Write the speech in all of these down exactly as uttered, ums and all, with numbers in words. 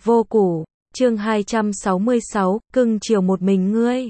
Vô Củ, chương hai trăm sáu mươi sáu, cưng chiều một mình ngươi.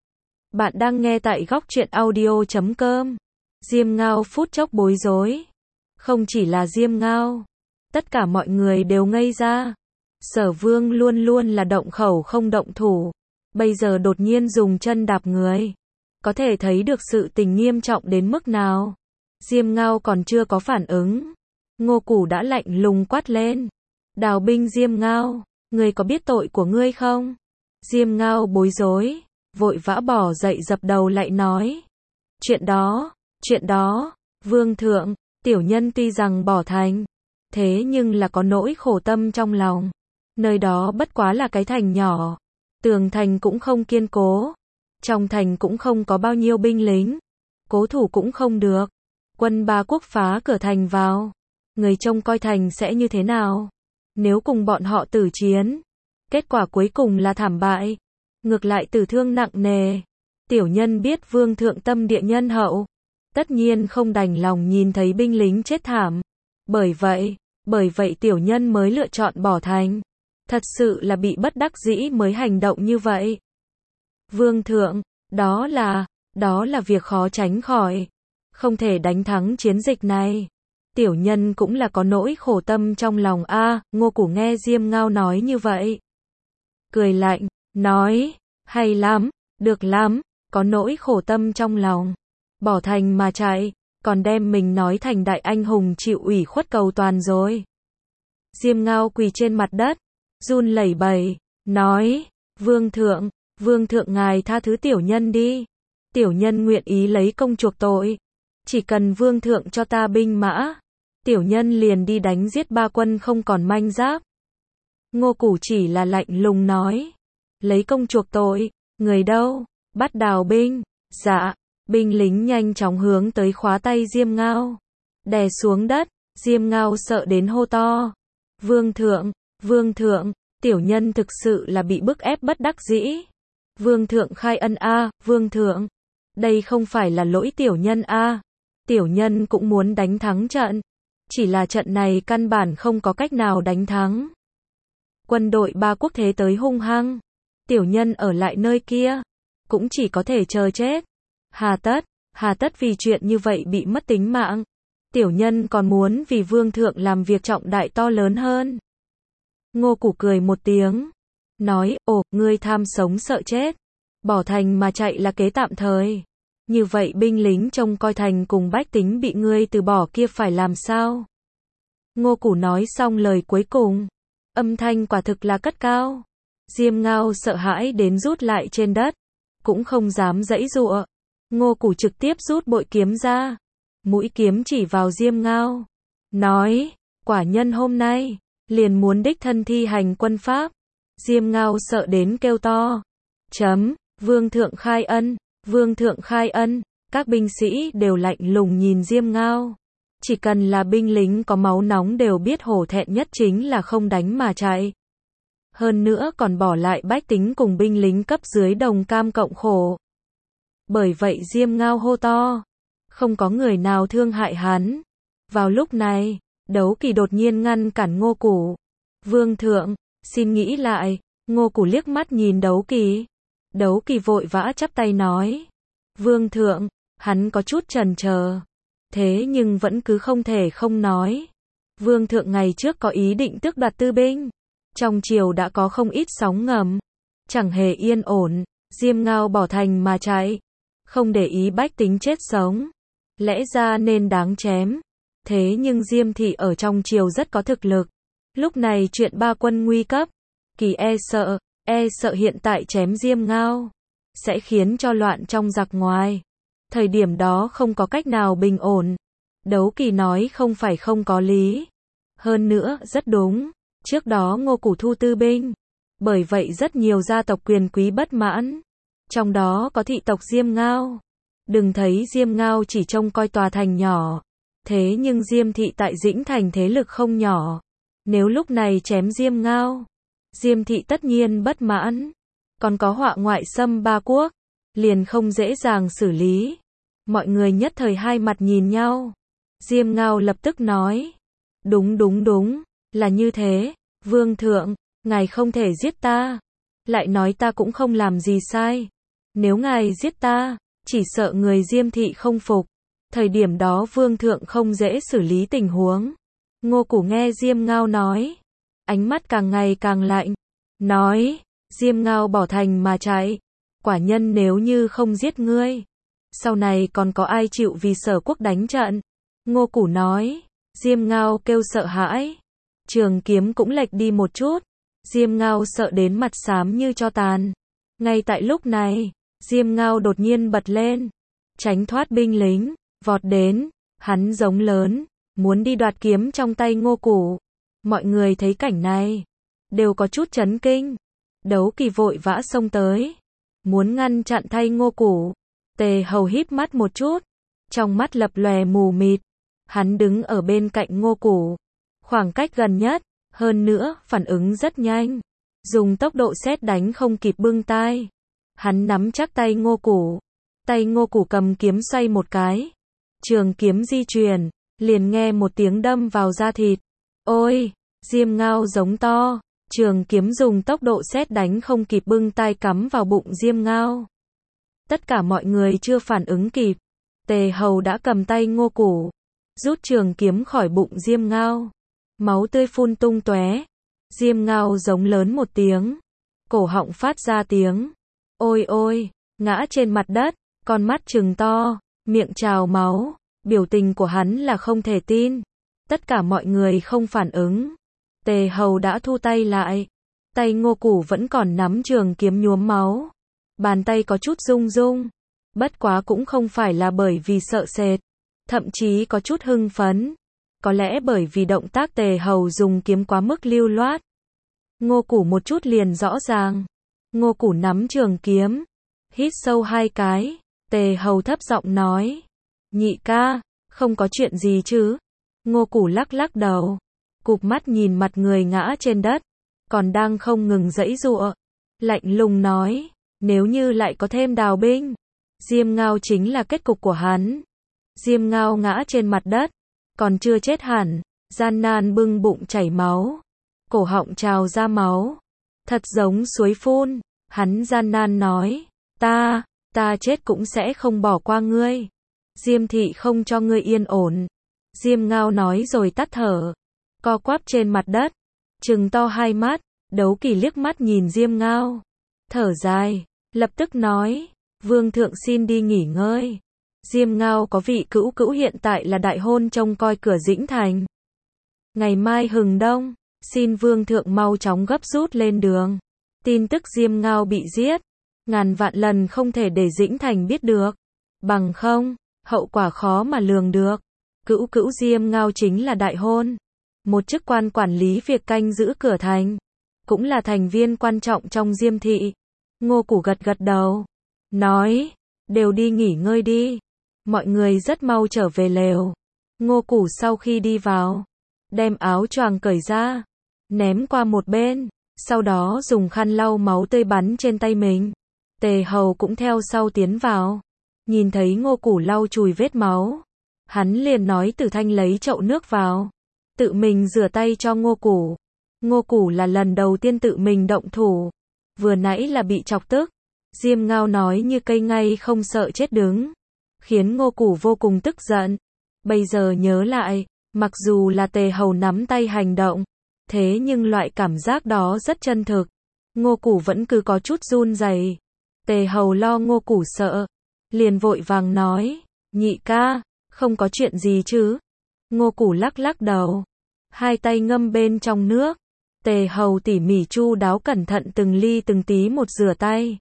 Bạn đang nghe tại góc truyện audio chấm com. Diêm Ngao phút chốc bối rối. Không chỉ là Diêm Ngao, tất cả mọi người đều ngây ra. Sở Vương luôn luôn là động khẩu không động thủ, bây giờ đột nhiên dùng chân đạp người, có thể thấy được sự tình nghiêm trọng đến mức nào. Diêm Ngao còn chưa có phản ứng, Ngô Củ đã lạnh lùng quát lên. Đào binh Diêm Ngao, ngươi có biết tội của ngươi không? Diêm Ngao bối rối, vội vã bỏ dậy dập đầu lại nói. Chuyện đó, chuyện đó, Vương thượng, tiểu nhân tuy rằng bỏ thành, thế nhưng là có nỗi khổ tâm trong lòng. Nơi đó bất quá là cái thành nhỏ, tường thành cũng không kiên cố, trong thành cũng không có bao nhiêu binh lính, cố thủ cũng không được. Quân ba quốc phá cửa thành vào, người trông coi thành sẽ như thế nào? Nếu cùng bọn họ tử chiến, kết quả cuối cùng là thảm bại, ngược lại tử thương nặng nề. Tiểu nhân biết Vương thượng tâm địa nhân hậu, tất nhiên không đành lòng nhìn thấy binh lính chết thảm. Bởi vậy, bởi vậy tiểu nhân mới lựa chọn bỏ thành. Thật sự là bị bất đắc dĩ mới hành động như vậy. Vương thượng, đó là, đó là việc khó tránh khỏi. Không thể đánh thắng chiến dịch này. Tiểu nhân cũng là có nỗi khổ tâm trong lòng a. À, Ngô Củ nghe Diêm Ngao nói như vậy, cười lạnh, nói, hay lắm, được lắm, có nỗi khổ tâm trong lòng, bỏ thành mà chạy, còn đem mình nói thành đại anh hùng chịu ủy khuất cầu toàn rồi. Diêm Ngao quỳ trên mặt đất, run lẩy bẩy, nói, Vương thượng, Vương thượng ngài tha thứ tiểu nhân đi, tiểu nhân nguyện ý lấy công chuộc tội. Chỉ cần Vương thượng cho ta binh mã, tiểu nhân liền đi đánh giết ba quân không còn manh giáp. Ngô Củ chỉ là lạnh lùng nói, lấy công chuộc tội, người đâu, bắt đào binh. Dạ, binh lính nhanh chóng hướng tới khóa tay Diêm Ngao, đè xuống đất. Diêm Ngao sợ đến hô to, Vương thượng, Vương thượng, tiểu nhân thực sự là bị bức ép bất đắc dĩ. Vương thượng khai ân a. À, Vương thượng, đây không phải là lỗi tiểu nhân a. À. Tiểu nhân cũng muốn đánh thắng trận, chỉ là trận này căn bản không có cách nào đánh thắng. Quân đội ba quốc thế tới hung hăng, tiểu nhân ở lại nơi kia, cũng chỉ có thể chờ chết. Hà tất, hà tất vì chuyện như vậy bị mất tính mạng. Tiểu nhân còn muốn vì Vương thượng làm việc trọng đại to lớn hơn. Ngô Củ cười một tiếng, nói, ồ, ngươi tham sống sợ chết, bỏ thành mà chạy là kế tạm thời. Như vậy binh lính trông coi thành cùng bách tính bị ngươi từ bỏ kia phải làm sao? Ngô Củ nói xong lời cuối cùng, âm thanh quả thực là cất cao. Diêm Ngao sợ hãi đến rút lại trên đất, cũng không dám giãy giụa. Ngô Củ trực tiếp rút bội kiếm ra, mũi kiếm chỉ vào Diêm Ngao, nói, quả nhân hôm nay liền muốn đích thân thi hành quân pháp. Diêm Ngao sợ đến kêu to, chấm, Vương thượng khai ân. Vương thượng khai ân. Các binh sĩ đều lạnh lùng nhìn Diêm Ngao. Chỉ cần là binh lính có máu nóng đều biết hổ thẹn nhất chính là không đánh mà chạy. Hơn nữa còn bỏ lại bách tính cùng binh lính cấp dưới đồng cam cộng khổ. Bởi vậy Diêm Ngao hô to, không có người nào thương hại hắn. Vào lúc này, Đấu Kỳ đột nhiên ngăn cản Ngô Củ. Vương thượng, xin nghĩ lại. Ngô Củ liếc mắt nhìn Đấu Kỳ. Đấu Kỳ vội vã chắp tay nói, Vương thượng, hắn có chút chần chờ, thế nhưng vẫn cứ không thể không nói. Vương thượng ngày trước có ý định tước đoạt tư binh, trong triều đã có không ít sóng ngầm, chẳng hề yên ổn. Diêm Ngao bỏ thành mà chạy, không để ý bách tính chết sống, lẽ ra nên đáng chém. Thế nhưng Diêm thị ở trong triều rất có thực lực, lúc này chuyện ba quân nguy cấp, Kỳ e sợ, e sợ hiện tại chém Diêm Ngao sẽ khiến cho loạn trong giặc ngoài. Thời điểm đó không có cách nào bình ổn. Đấu Kỳ nói không phải không có lý, hơn nữa rất đúng. Trước đó Ngô Củ thu tư binh, bởi vậy rất nhiều gia tộc quyền quý bất mãn, trong đó có thị tộc Diêm Ngao. Đừng thấy Diêm Ngao chỉ trông coi tòa thành nhỏ, thế nhưng Diêm thị tại Dĩnh Thành thế lực không nhỏ. Nếu lúc này chém Diêm Ngao, Diêm thị tất nhiên bất mãn, còn có họa ngoại xâm ba quốc, liền không dễ dàng xử lý. Mọi người nhất thời hai mặt nhìn nhau. Diêm Ngao lập tức nói, đúng đúng đúng, là như thế, Vương thượng, ngài không thể giết ta. Lại nói ta cũng không làm gì sai. Nếu ngài giết ta, chỉ sợ người Diêm thị không phục. Thời điểm đó vương thượng không dễ xử lý tình huống. Ngô Củ nghe Diêm Ngao nói, ánh mắt càng ngày càng lạnh, nói, Diêm Ngao bỏ thành mà chạy. Quả nhân nếu như không giết ngươi, sau này còn có ai chịu vì Sở quốc đánh trận? Ngô Củ nói. Diêm Ngao kêu sợ hãi. Trường kiếm cũng lệch đi một chút. Diêm Ngao sợ đến mặt xám như tro tàn. Ngay tại lúc này, Diêm Ngao đột nhiên bật lên, tránh thoát binh lính, vọt đến, hắn giống lớn, muốn đi đoạt kiếm trong tay Ngô Củ. Mọi người thấy cảnh này, đều có chút chấn kinh. Đấu Kỳ vội vã xông tới, muốn ngăn chặn thay Ngô Củ. Tề Hầu híp mắt một chút, trong mắt lập lòe mù mịt. Hắn đứng ở bên cạnh Ngô Củ, khoảng cách gần nhất, hơn nữa, phản ứng rất nhanh. Dùng tốc độ sét đánh không kịp bưng tai. Hắn nắm chắc tay Ngô Củ. Tay Ngô Củ cầm kiếm xoay một cái. Trường kiếm di chuyển, liền nghe một tiếng đâm vào da thịt. Ôi! Diêm Ngao giống to. Trường kiếm dùng tốc độ sét đánh không kịp bưng tai cắm vào bụng Diêm Ngao. Tất cả mọi người chưa phản ứng kịp. Tề Hầu đã cầm tay Ngô Củ, rút trường kiếm khỏi bụng Diêm Ngao. Máu tươi phun tung tóe. Diêm Ngao giống lớn một tiếng, cổ họng phát ra tiếng ôi ôi, ngã trên mặt đất, con mắt trừng to, miệng trào máu. Biểu tình của hắn là không thể tin. Tất cả mọi người không phản ứng. Tề Hầu đã thu tay lại. Tay Ngô Củ vẫn còn nắm trường kiếm nhuốm máu. Bàn tay có chút rung rung. Bất quá cũng không phải là bởi vì sợ sệt, thậm chí có chút hưng phấn. Có lẽ bởi vì động tác Tề Hầu dùng kiếm quá mức lưu loát. Ngô Củ một chút liền rõ ràng. Ngô Củ nắm trường kiếm, hít sâu hai cái. Tề Hầu thấp giọng nói, nhị ca, không có chuyện gì chứ? Ngô Củ lắc lắc đầu, cụp mắt nhìn mặt người ngã trên đất, còn đang không ngừng giãy giụa, lạnh lùng nói, nếu như lại có thêm đào binh, Diêm Ngao chính là kết cục của hắn. Diêm Ngao ngã trên mặt đất, còn chưa chết hẳn, gian nan bưng bụng chảy máu, cổ họng trào ra máu, thật giống suối phun. Hắn gian nan nói, ta, ta chết cũng sẽ không bỏ qua ngươi. Diêm thị không cho ngươi yên ổn. Diêm Ngao nói rồi tắt thở, co quắp trên mặt đất, trừng to hai mắt. Đấu Kỳ liếc mắt nhìn Diêm Ngao, thở dài, lập tức nói, vương thượng xin đi nghỉ ngơi. Diêm Ngao có vị cữu cữu hiện tại là đại hôn trông coi cửa Dĩnh Thành. Ngày mai hừng đông, xin vương thượng mau chóng gấp rút lên đường. Tin tức Diêm Ngao bị giết, ngàn vạn lần không thể để Dĩnh Thành biết được. Bằng không, hậu quả khó mà lường được. Cữu cữu Diêm Ngao chính là đại hôn, một chức quan quản lý việc canh giữ cửa thành, cũng là thành viên quan trọng trong Diêm thị. Ngô Củ gật gật đầu, nói, đều đi nghỉ ngơi đi. Mọi người rất mau trở về lều. Ngô Củ sau khi đi vào, đem áo choàng cởi ra, ném qua một bên, sau đó dùng khăn lau máu tươi bắn trên tay mình. Tề Hầu cũng theo sau tiến vào, nhìn thấy Ngô Củ lau chùi vết máu, hắn liền nói Tử Thanh lấy chậu nước vào, tự mình rửa tay cho Ngô Củ. Ngô Củ là lần đầu tiên tự mình động thủ, vừa nãy là bị chọc tức. Diêm Ngao nói như cây ngay không sợ chết đứng, khiến Ngô Củ vô cùng tức giận. Bây giờ nhớ lại, mặc dù là Tề Hầu nắm tay hành động, thế nhưng loại cảm giác đó rất chân thực. Ngô Củ vẫn cứ có chút run rẩy. Tề Hầu lo Ngô Củ sợ, liền vội vàng nói, nhị ca, không có chuyện gì chứ? Ngô Củ lắc lắc đầu, hai tay ngâm bên trong nước. Tề Hầu tỉ mỉ chu đáo cẩn thận từng ly từng tí một rửa tay.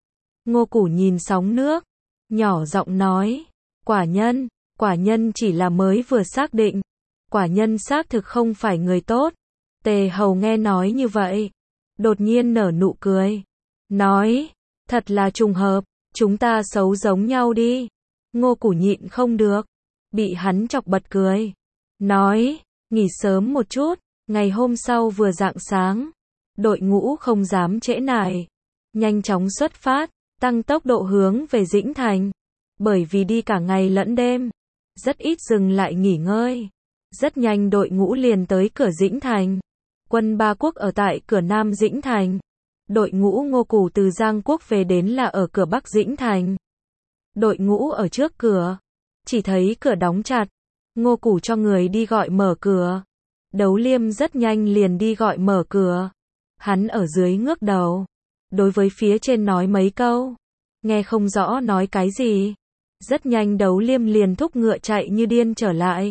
Ngô Củ nhìn sóng nước, nhỏ giọng nói, quả nhân, quả nhân chỉ là mới vừa xác định, quả nhân xác thực không phải người tốt. Tề Hầu nghe nói như vậy, đột nhiên nở nụ cười, nói, thật là trùng hợp, chúng ta xấu giống nhau đi. Ngô Củ nhịn không được, bị hắn chọc bật cười, nói, nghỉ sớm một chút. Ngày hôm sau vừa rạng sáng, đội ngũ không dám trễ nải, nhanh chóng xuất phát, tăng tốc độ hướng về Dĩnh Thành. Bởi vì đi cả ngày lẫn đêm, rất ít dừng lại nghỉ ngơi. Rất nhanh đội ngũ liền tới cửa Dĩnh Thành. Quân ba quốc ở tại cửa Nam Dĩnh Thành. Đội ngũ Ngô Củ từ Giang Quốc về đến là ở cửa Bắc Dĩnh Thành. Đội ngũ ở trước cửa. Chỉ thấy cửa đóng chặt. Ngô Củ cho người đi gọi mở cửa. Đấu Liêm rất nhanh liền đi gọi mở cửa. Hắn ở dưới ngước đầu. Đối với phía trên nói mấy câu. Nghe không rõ nói cái gì. Rất nhanh Đấu Liêm liền thúc ngựa chạy như điên trở lại.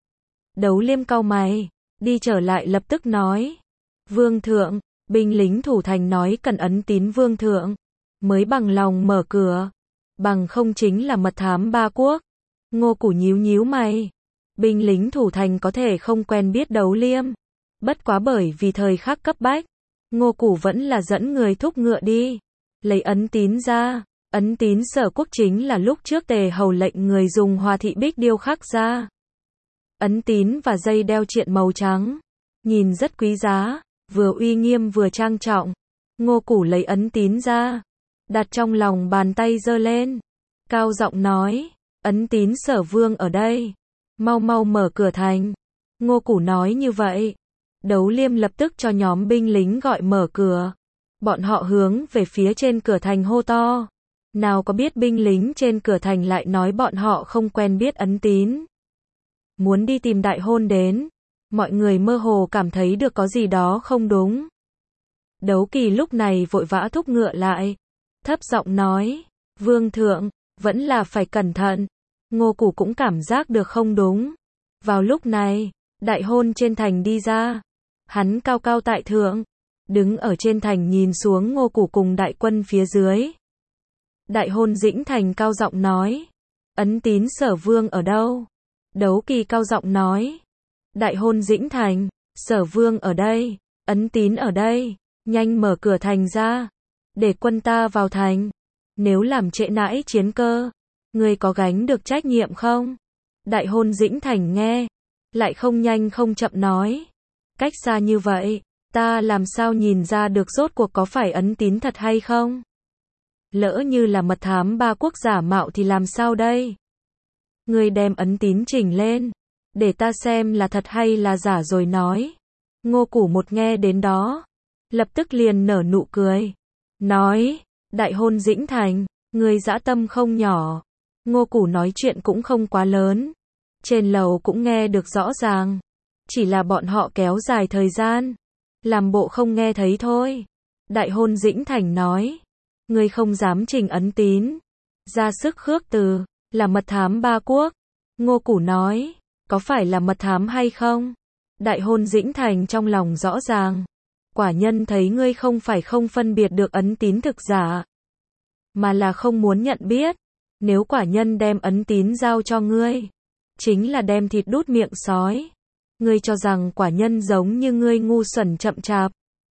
Đấu Liêm cau mày. Đi trở lại lập tức nói. Vương thượng, binh lính thủ thành nói cần ấn tín vương thượng. Mới bằng lòng mở cửa. Bằng không chính là mật thám ba quốc. Ngô Củ nhíu nhíu mày. Binh lính thủ thành có thể không quen biết Đấu Liêm. Bất quá bởi vì thời khắc cấp bách. Ngô Củ vẫn là dẫn người thúc ngựa đi. Lấy ấn tín ra. Ấn tín Sở Quốc chính là lúc trước Tề Hầu lệnh người dùng Hoa thị bích điêu khắc ra. Ấn tín và dây đeo triện màu trắng. Nhìn rất quý giá. Vừa uy nghiêm vừa trang trọng. Ngô Củ lấy ấn tín ra. Đặt trong lòng bàn tay giơ lên. Cao giọng nói. Ấn tín Sở Vương ở đây. Mau mau mở cửa thành. Ngô Củ nói như vậy. Đấu Liêm lập tức cho nhóm binh lính gọi mở cửa. Bọn họ hướng về phía trên cửa thành hô to. Nào có biết binh lính trên cửa thành lại nói bọn họ không quen biết ấn tín. Muốn đi tìm đại hôn đến. Mọi người mơ hồ cảm thấy được có gì đó không đúng. Đấu Kỳ lúc này vội vã thúc ngựa lại. Thấp giọng nói. Vương thượng, vẫn là phải cẩn thận. Ngô Củ cũng cảm giác được không đúng. Vào lúc này, đại hôn trên thành đi ra. Hắn cao cao tại thượng. Đứng ở trên thành nhìn xuống Ngô Củ cùng đại quân phía dưới. Đại hôn Dĩnh Thành cao giọng nói. Ấn tín Sở Vương ở đâu? Đấu Kỳ cao giọng nói. Đại hôn Dĩnh Thành, Sở Vương ở đây, ấn tín ở đây, nhanh mở cửa thành ra. Để quân ta vào thành. Nếu làm trễ nãi chiến cơ, ngươi có gánh được trách nhiệm không? Đại hôn Dĩnh Thành nghe. Lại không nhanh không chậm nói. Cách xa như vậy, ta làm sao nhìn ra được rốt cuộc có phải ấn tín thật hay không? Lỡ như là mật thám ba quốc giả mạo thì làm sao đây? Ngươi đem ấn tín chỉnh lên. Để ta xem là thật hay là giả rồi nói. Ngô Củ một nghe đến đó. Lập tức liền nở nụ cười. Nói. Đại hôn Dĩnh Thành. Ngươi dã tâm không nhỏ. Ngô Củ nói chuyện cũng không quá lớn. Trên lầu cũng nghe được rõ ràng. Chỉ là bọn họ kéo dài thời gian. Làm bộ không nghe thấy thôi. Đại hôn Dĩnh Thành nói. Ngươi không dám trình ấn tín. Ra sức khước từ. Là mật thám ba quốc. Ngô Củ nói. Có phải là mật thám hay không? Đại hôn Dĩnh Thành trong lòng rõ ràng. Quả nhân thấy ngươi không phải không phân biệt được ấn tín thực giả. Mà là không muốn nhận biết. Nếu quả nhân đem ấn tín giao cho ngươi. Chính là đem thịt đút miệng sói. Ngươi cho rằng quả nhân giống như ngươi ngu xuẩn chậm chạp.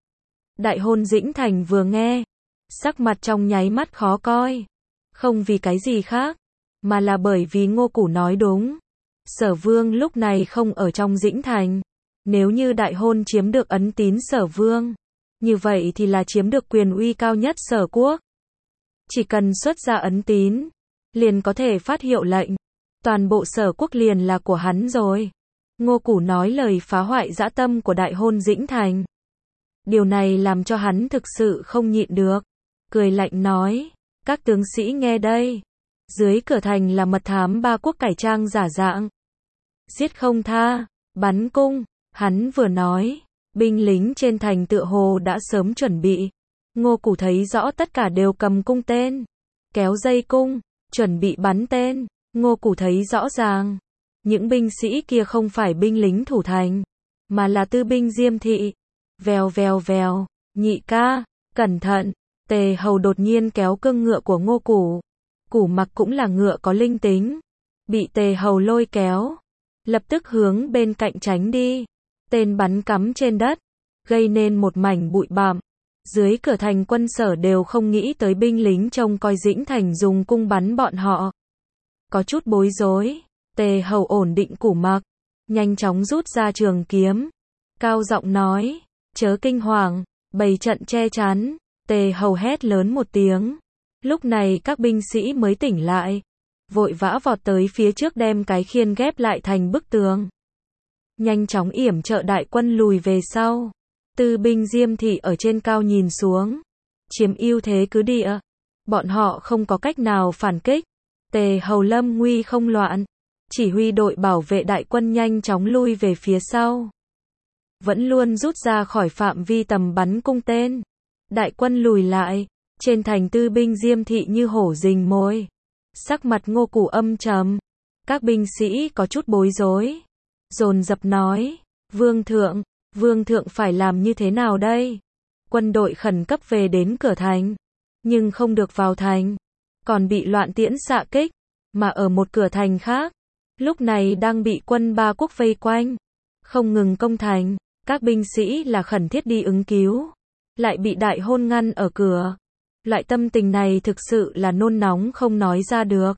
Đại hôn Dĩnh Thành vừa nghe. Sắc mặt trong nháy mắt khó coi. Không vì cái gì khác. Mà là bởi vì Ngô Củ nói đúng. Sở Vương lúc này không ở trong Dĩnh Thành. Nếu như đại hôn chiếm được ấn tín Sở Vương. Như vậy thì là chiếm được quyền uy cao nhất Sở Quốc. Chỉ cần xuất ra ấn tín. Liền có thể phát hiệu lệnh. Toàn bộ Sở Quốc liền là của hắn rồi. Ngô Củ nói lời phá hoại dã tâm của đại hôn Dĩnh Thành. Điều này làm cho hắn thực sự không nhịn được. Cười lạnh nói. Các tướng sĩ nghe đây. Dưới cửa thành là mật thám ba quốc cải trang giả dạng. Giết không tha, bắn cung. Hắn vừa nói. Binh lính trên thành tựa hồ đã sớm chuẩn bị. Ngô Củ thấy rõ tất cả đều cầm cung tên. Kéo dây cung, chuẩn bị bắn tên. Ngô Củ thấy rõ ràng. Những binh sĩ kia không phải binh lính thủ thành. Mà là tư binh Diêm Thị. Vèo vèo vèo. Nhị ca, cẩn thận. Tề Hầu đột nhiên kéo cương ngựa của Ngô Củ. Củ Mặc cũng là ngựa có linh tính. Bị Tề Hầu lôi kéo. Lập tức hướng bên cạnh tránh đi. Tên bắn cắm trên đất. Gây nên một mảnh bụi bặm. Dưới cửa thành quân Sở đều không nghĩ tới binh lính trông coi Dĩnh Thành dùng cung bắn bọn họ. Có chút bối rối. Tề Hầu ổn định Củ Mặc. Nhanh chóng rút ra trường kiếm. Cao giọng nói. Chớ kinh hoàng. Bày trận che chắn. Tề Hầu hét lớn một tiếng. Lúc này các binh sĩ mới tỉnh lại. Vội vã vọt tới phía trước đem cái khiên ghép lại thành bức tường. Nhanh chóng yểm trợ đại quân lùi về sau. Tư binh Diêm thị ở trên cao nhìn xuống, chiếm ưu thế cứ địa. Bọn họ không có cách nào phản kích. Tề Hầu lâm nguy không loạn, chỉ huy đội bảo vệ đại quân nhanh chóng lui về phía sau. Vẫn luôn rút ra khỏi phạm vi tầm bắn cung tên. Đại quân lùi lại, trên thành tư binh Diêm thị như hổ rình mồi. Sắc mặt Ngô Củ âm trầm, các binh sĩ có chút bối rối, dồn dập nói, Vương thượng, Vương thượng phải làm như thế nào đây? Quân đội khẩn cấp về đến cửa thành, nhưng không được vào thành, còn bị loạn tiễn xạ kích, mà ở một cửa thành khác, lúc này đang bị quân ba quốc vây quanh, không ngừng công thành, các binh sĩ là khẩn thiết đi ứng cứu, lại bị Đại Hôn ngăn ở cửa. Loại tâm tình này thực sự là nôn nóng không nói ra được.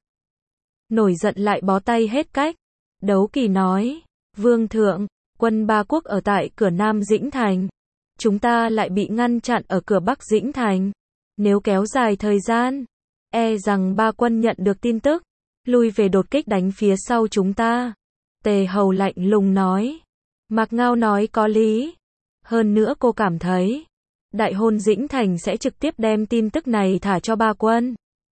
Nổi giận lại bó tay hết cách. Đấu Kỳ nói, Vương thượng, quân ba quốc ở tại cửa Nam Dĩnh Thành. Chúng ta lại bị ngăn chặn ở cửa Bắc Dĩnh Thành. Nếu kéo dài thời gian, e rằng ba quân nhận được tin tức, lui về đột kích đánh phía sau chúng ta. Tề Hầu lạnh lùng nói. Mạc Ngao nói có lý. Hơn nữa cô cảm thấy, Đại Hôn Dĩnh Thành sẽ trực tiếp đem tin tức này thả cho ba quân.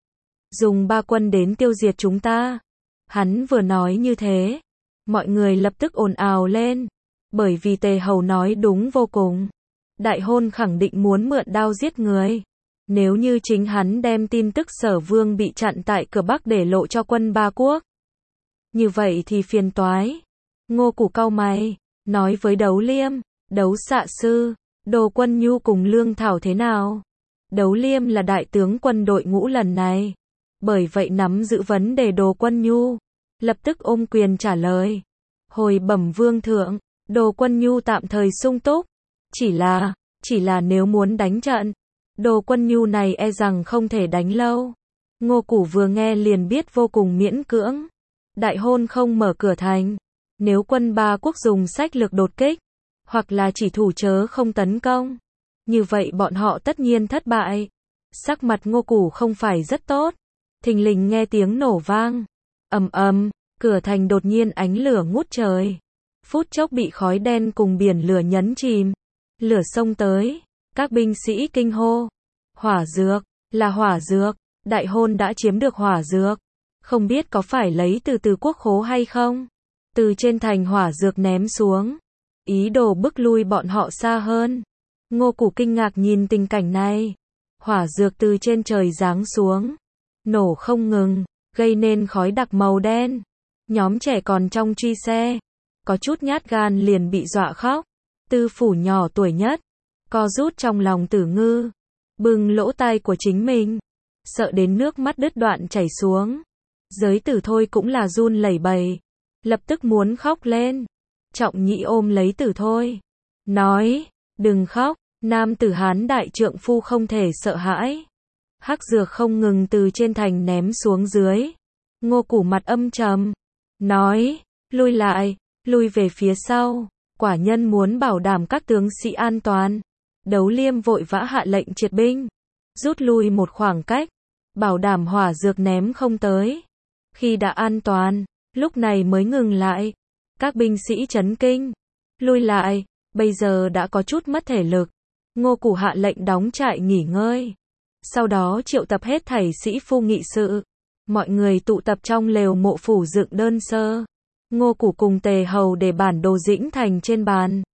Dùng ba quân đến tiêu diệt chúng ta. Hắn vừa nói như thế, mọi người lập tức ồn ào lên, bởi vì Tề Hầu nói đúng vô cùng. Đại Hôn khẳng định muốn mượn đao giết người. Nếu như chính hắn đem tin tức Sở Vương bị chặn tại cửa Bắc để lộ cho quân ba quốc, như vậy thì phiền toái. Ngô Củ cau mày, nói với Đấu Liêm, Đấu xạ sư, Đồ Quân Nhu cùng Lương Thảo thế nào? Đấu Liêm là đại tướng quân đội ngũ lần này, bởi vậy nắm giữ vấn đề Đồ Quân Nhu, lập tức ôm quyền trả lời. Hồi bẩm Vương thượng, Đồ Quân Nhu tạm thời sung túc, chỉ là, chỉ là nếu muốn đánh trận, Đồ Quân Nhu này e rằng không thể đánh lâu. Ngô Củ vừa nghe liền biết vô cùng miễn cưỡng. Đại Hôn không mở cửa thành, nếu quân ba quốc dùng sách lược đột kích, hoặc là chỉ thủ chớ không tấn công, như vậy bọn họ tất nhiên thất bại. Sắc mặt Ngô Củ không phải rất tốt. Thình lình nghe tiếng nổ vang, ầm ầm, cửa thành đột nhiên ánh lửa ngút trời, phút chốc bị khói đen cùng biển lửa nhấn chìm. Lửa xông tới, các binh sĩ kinh hô, hỏa dược, là hỏa dược. Đại Hôn đã chiếm được hỏa dược, không biết có phải lấy từ từ quốc khố hay không. Từ trên thành hỏa dược ném xuống, ý đồ bức lui bọn họ xa hơn. Ngô Củ kinh ngạc nhìn tình cảnh này. Hỏa dược từ trên trời giáng xuống, nổ không ngừng, gây nên khói đặc màu đen. Nhóm trẻ còn trong truy xe, có chút nhát gan liền bị dọa khóc. Tư Phủ nhỏ tuổi nhất, co rút trong lòng Tử Ngư, bưng lỗ tai của chính mình, sợ đến nước mắt đứt đoạn chảy xuống. Giới Tử Thôi cũng là run lẩy bẩy, lập tức muốn khóc lên. Trọng Nhĩ ôm lấy Tử Thôi, nói, đừng khóc, nam tử Hán đại trượng phu không thể sợ hãi. Hắc dược không ngừng từ trên thành ném xuống dưới. Ngô Củ mặt âm trầm, nói, lui lại, lui về phía sau, quả nhân muốn bảo đảm các tướng sĩ an toàn. Đấu Liêm vội vã hạ lệnh triệt binh, rút lui một khoảng cách, bảo đảm hỏa dược ném không tới. Khi đã an toàn, lúc này mới ngừng lại. Các binh sĩ chấn kinh, lui lại, bây giờ đã có chút mất thể lực. Ngô Củ hạ lệnh đóng trại nghỉ ngơi, sau đó triệu tập hết thảy sĩ phu nghị sự. Mọi người tụ tập trong lều mộ phủ dựng đơn sơ. Ngô Củ cùng Tề Hầu để bản đồ Dĩnh Thành trên bàn.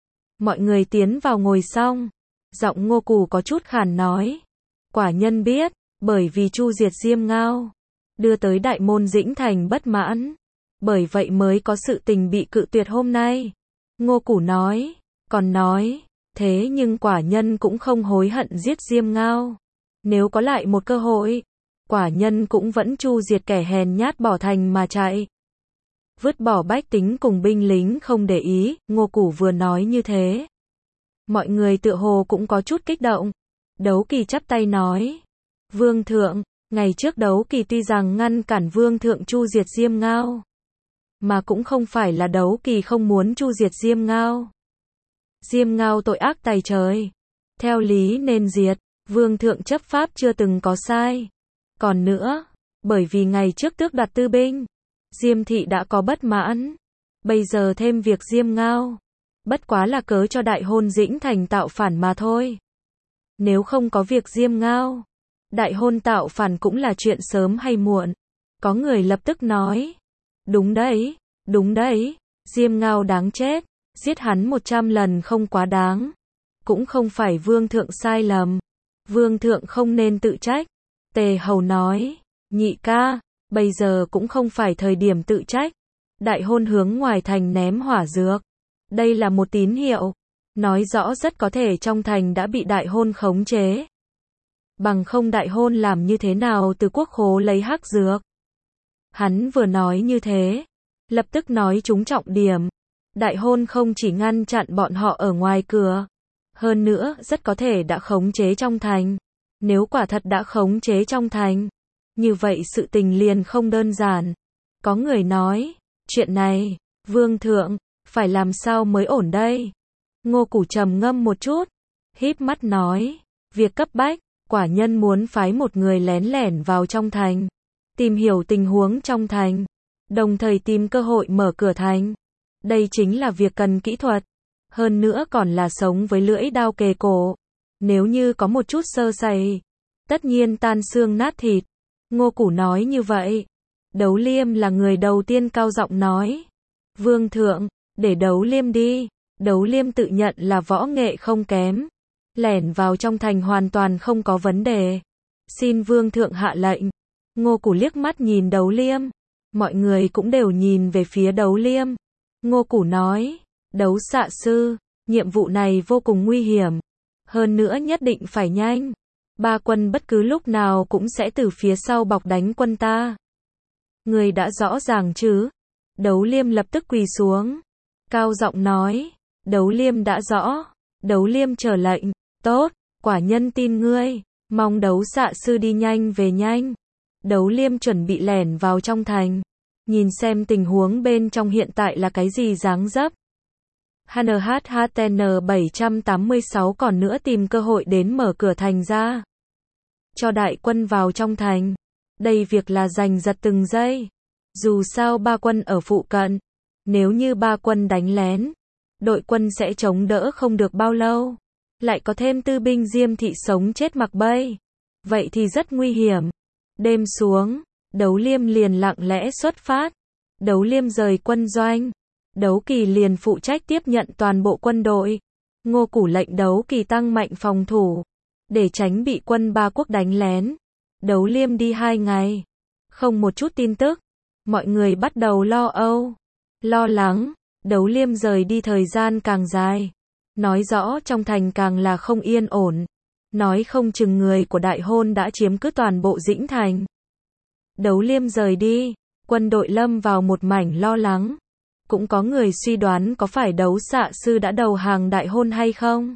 Mọi người tiến vào ngồi xong, giọng Ngô Củ có chút khàn nói, quả nhân biết, bởi vì chu diệt Diêm Ngao, đưa tới đại môn Dĩnh Thành bất mãn, bởi vậy mới có sự tình bị cự tuyệt hôm nay. Ngô Củ nói, còn nói, thế nhưng quả nhân cũng không hối hận giết Diêm Ngao. Nếu có lại một cơ hội, quả nhân cũng vẫn chu diệt kẻ hèn nhát bỏ thành mà chạy. Vứt bỏ bách tính cùng binh lính không để ý. Ngô Củ vừa nói như thế, mọi người tựa hồ cũng có chút kích động. Đấu Kỳ chắp tay nói, Vương thượng, ngày trước Đấu Kỳ tuy rằng ngăn cản Vương thượng chu diệt Diêm Ngao, mà cũng không phải là Đấu Kỳ không muốn chu diệt Diêm Ngao. Diêm Ngao tội ác tày trời, theo lý nên diệt. Vương thượng chấp pháp chưa từng có sai. Còn nữa, bởi vì ngày trước tước đoạt tư binh, Diêm thị đã có bất mãn, bây giờ thêm việc Diêm Ngao, Bất quá là cớ cho Đại Hôn Dĩnh Thành tạo phản mà thôi. Nếu không có việc Diêm Ngao, Đại Hôn tạo phản cũng là chuyện sớm hay muộn. Có người lập tức nói. Đúng đấy, đúng đấy, Diêm Ngao đáng chết, giết hắn một trăm lần không quá đáng. Cũng không phải Vương Thượng sai lầm. Vương Thượng không nên tự trách. Tề Hầu nói. Nhị ca, bây giờ cũng không phải thời điểm tự trách. Đại Hôn hướng ngoài thành ném hỏa dược. Đây là một tín hiệu. Nói rõ rất có thể trong thành đã bị Đại Hôn khống chế. Bằng không Đại Hôn làm như thế nào từ quốc khố lấy hắc dược. Hắn vừa nói như thế, lập tức nói trúng trọng điểm. Đại Hôn không chỉ ngăn chặn bọn họ ở ngoài cửa, hơn nữa rất có thể đã khống chế trong thành. Nếu quả thật đã khống chế trong thành, như vậy sự tình liền không đơn giản. Có người nói, chuyện này, Vương Thượng, phải làm sao mới ổn đây? Ngô Củ trầm ngâm một chút, híp mắt nói, việc cấp bách, quả nhân muốn phái một người lén lẻn vào trong thành, tìm hiểu tình huống trong thành, đồng thời tìm cơ hội mở cửa thành. Đây chính là việc cần kỹ thuật, hơn nữa còn là sống với lưỡi đao kề cổ. Nếu như có một chút sơ sẩy, tất nhiên tan xương nát thịt. Ngô Củ nói như vậy. Đấu Liêm là người đầu tiên cao giọng nói. Vương Thượng, để Đấu Liêm đi. Đấu Liêm tự nhận là võ nghệ không kém. Lẻn vào trong thành hoàn toàn không có vấn đề. Xin Vương Thượng hạ lệnh. Ngô Củ liếc mắt nhìn Đấu Liêm. Mọi người cũng đều nhìn về phía Đấu Liêm. Ngô Củ nói. Đấu xạ sư, nhiệm vụ này vô cùng nguy hiểm. Hơn nữa nhất định phải nhanh. Ba quân bất cứ lúc nào cũng sẽ từ phía sau bọc đánh quân ta. Người đã rõ ràng chứ? Đấu Liêm lập tức quỳ xuống. Cao giọng nói. Đấu Liêm đã rõ. Đấu Liêm chờ lệnh. Tốt, quả nhân tin ngươi. Mong Đấu xạ sư đi nhanh về nhanh. Đấu Liêm chuẩn bị lẻn vào trong thành. Nhìn xem tình huống bên trong hiện tại là cái gì dáng dấp. hát en hát hát en bảy tám sáu còn nữa tìm cơ hội đến mở cửa thành ra. Cho đại quân vào trong thành. Đây việc là giành giật từng giây. Dù sao ba quân ở phụ cận. Nếu như ba quân đánh lén, đội quân sẽ chống đỡ không được bao lâu. Lại có thêm tư binh Diêm thị sống chết mặc bay. Vậy thì rất nguy hiểm. Đêm xuống, Đấu Liêm liền lặng lẽ xuất phát. Đấu Liêm rời quân doanh. Đấu Kỳ liền phụ trách tiếp nhận toàn bộ quân đội. Ngô Củ lệnh Đấu Kỳ tăng mạnh phòng thủ, để tránh bị quân ba quốc đánh lén. Đấu Liêm đi hai ngày, không một chút tin tức. Mọi người bắt đầu lo âu, lo lắng. Đấu Liêm rời đi thời gian càng dài, nói rõ trong thành càng là không yên ổn. Nói không chừng người của Đại Hôn đã chiếm cứ toàn bộ Dĩnh Thành. Đấu Liêm rời đi, quân đội lâm vào một mảnh lo lắng. Cũng có người suy đoán có phải Đấu xạ sư đã đầu hàng Đại Hôn hay không.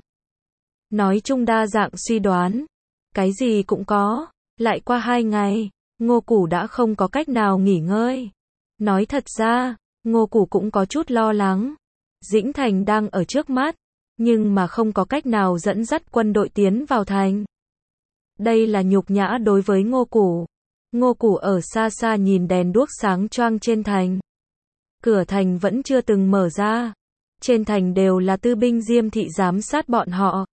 Nói chung đa dạng suy đoán. Cái gì cũng có. Lại qua hai ngày, Ngô Củ đã không có cách nào nghỉ ngơi. Nói thật ra, Ngô Củ cũng có chút lo lắng. Dĩnh Thành đang ở trước mắt, nhưng mà không có cách nào dẫn dắt quân đội tiến vào thành. Đây là nhục nhã đối với Ngô Củ. Ngô Củ ở xa xa nhìn đèn đuốc sáng choang trên thành. Cửa thành vẫn chưa từng mở ra. Trên thành đều là tư binh Diêm thị giám sát bọn họ.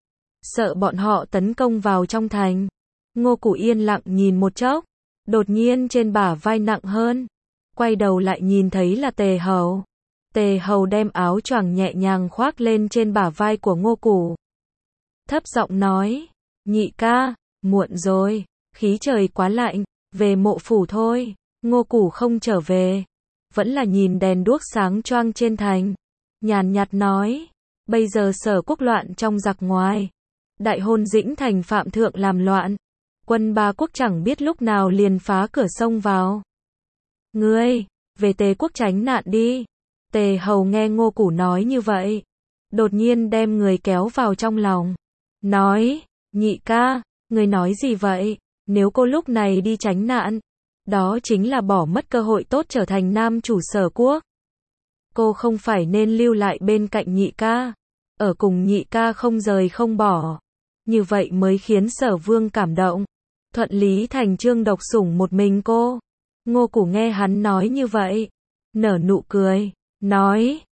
Sợ bọn họ tấn công vào trong thành. Ngô Củ yên lặng nhìn một chốc. Đột nhiên trên bả vai nặng hơn. Quay đầu lại nhìn thấy là Tề Hầu. Tề Hầu đem áo choàng nhẹ nhàng khoác lên trên bả vai của Ngô Củ. Thấp giọng nói. Nhị ca, muộn rồi. Khí trời quá lạnh. Về mộ phủ thôi. Ngô Củ không trở về. Vẫn là nhìn đèn đuốc sáng choang trên thành. Nhàn nhạt nói. Bây giờ Sở Quốc loạn trong giặc ngoài. Đại Hôn Dĩnh Thành phạm thượng làm loạn. Quân ba quốc chẳng biết lúc nào liền phá cửa sông vào. Ngươi, về Tề quốc tránh nạn đi. Tề Hầu nghe Ngô Củ nói như vậy. Đột nhiên đem người kéo vào trong lòng. Nói, nhị ca, người nói gì vậy? Nếu cô lúc này đi tránh nạn, đó chính là bỏ mất cơ hội tốt trở thành nam chủ Sở Quốc. Cô không phải nên lưu lại bên cạnh nhị ca. Ở cùng nhị ca không rời không bỏ. Như vậy mới khiến Sở Vương cảm động. Thuận lý thành trương độc sủng một mình cô. Ngô Củ nghe hắn nói như vậy. Nở nụ cười. Nói.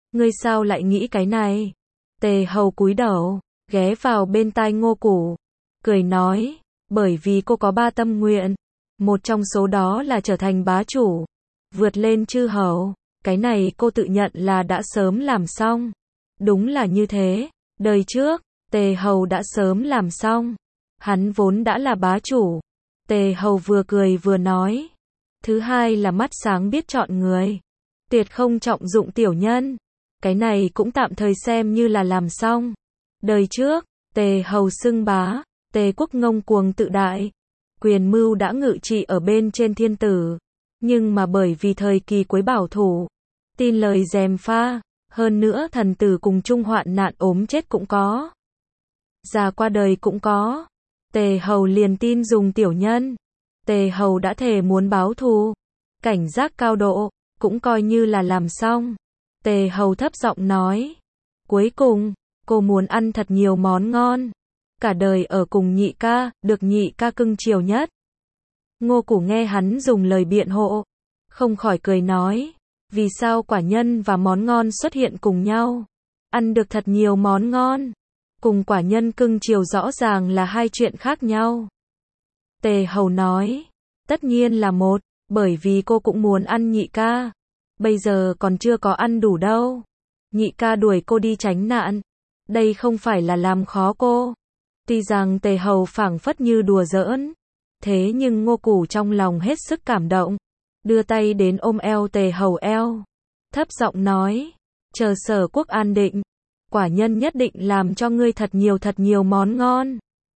Ngươi sao lại nghĩ cái này? Tề Hầu cúi đầu, ghé vào bên tai Ngô Củ, cười nói, bởi vì cô có ba tâm nguyện, một trong số đó là trở thành bá chủ, vượt lên chư hầu, cái này cô tự nhận là đã sớm làm xong. Đúng là như thế, đời trước, Tề Hầu đã sớm làm xong, hắn vốn đã là bá chủ. Tề Hầu vừa cười vừa nói, thứ hai là mắt sáng biết chọn người, tuyệt không trọng dụng tiểu nhân, cái này cũng tạm thời xem như là làm xong. Đời trước, Tề Hầu xưng bá, Tề quốc ngông cuồng tự đại, quyền mưu đã ngự trị ở bên trên thiên tử, nhưng mà bởi vì thời kỳ cuối bảo thủ, tin lời gièm pha, hơn nữa thần tử cùng chung hoạn nạn ốm chết cũng có, già qua đời cũng có, Tề Hầu liền tin dùng tiểu nhân. Tề Hầu đã thề muốn báo thù, cảnh giác cao độ, cũng coi như là làm xong. Tề Hầu thấp giọng nói, cuối cùng, cô muốn ăn thật nhiều món ngon, cả đời ở cùng nhị ca, được nhị ca cưng chiều nhất. Ngô Củ nghe hắn dùng lời biện hộ, không khỏi cười nói, vì sao quả nhân và món ngon xuất hiện cùng nhau? Ăn được thật nhiều món ngon, cùng quả nhân cưng chiều rõ ràng là hai chuyện khác nhau. Tề Hầu nói, tất nhiên là một, bởi vì cô cũng muốn ăn nhị ca, bây giờ còn chưa có ăn đủ đâu. Nhị ca đuổi cô đi tránh nạn, đây không phải là làm khó cô. Tuy rằng Tề Hầu phảng phất như đùa giỡn, thế nhưng Ngô Củ trong lòng hết sức cảm động, đưa tay đến ôm eo Tề Hầu eo, thấp giọng nói, chờ Sở quốc an định, quả nhân nhất định làm cho ngươi thật nhiều thật nhiều món ngon.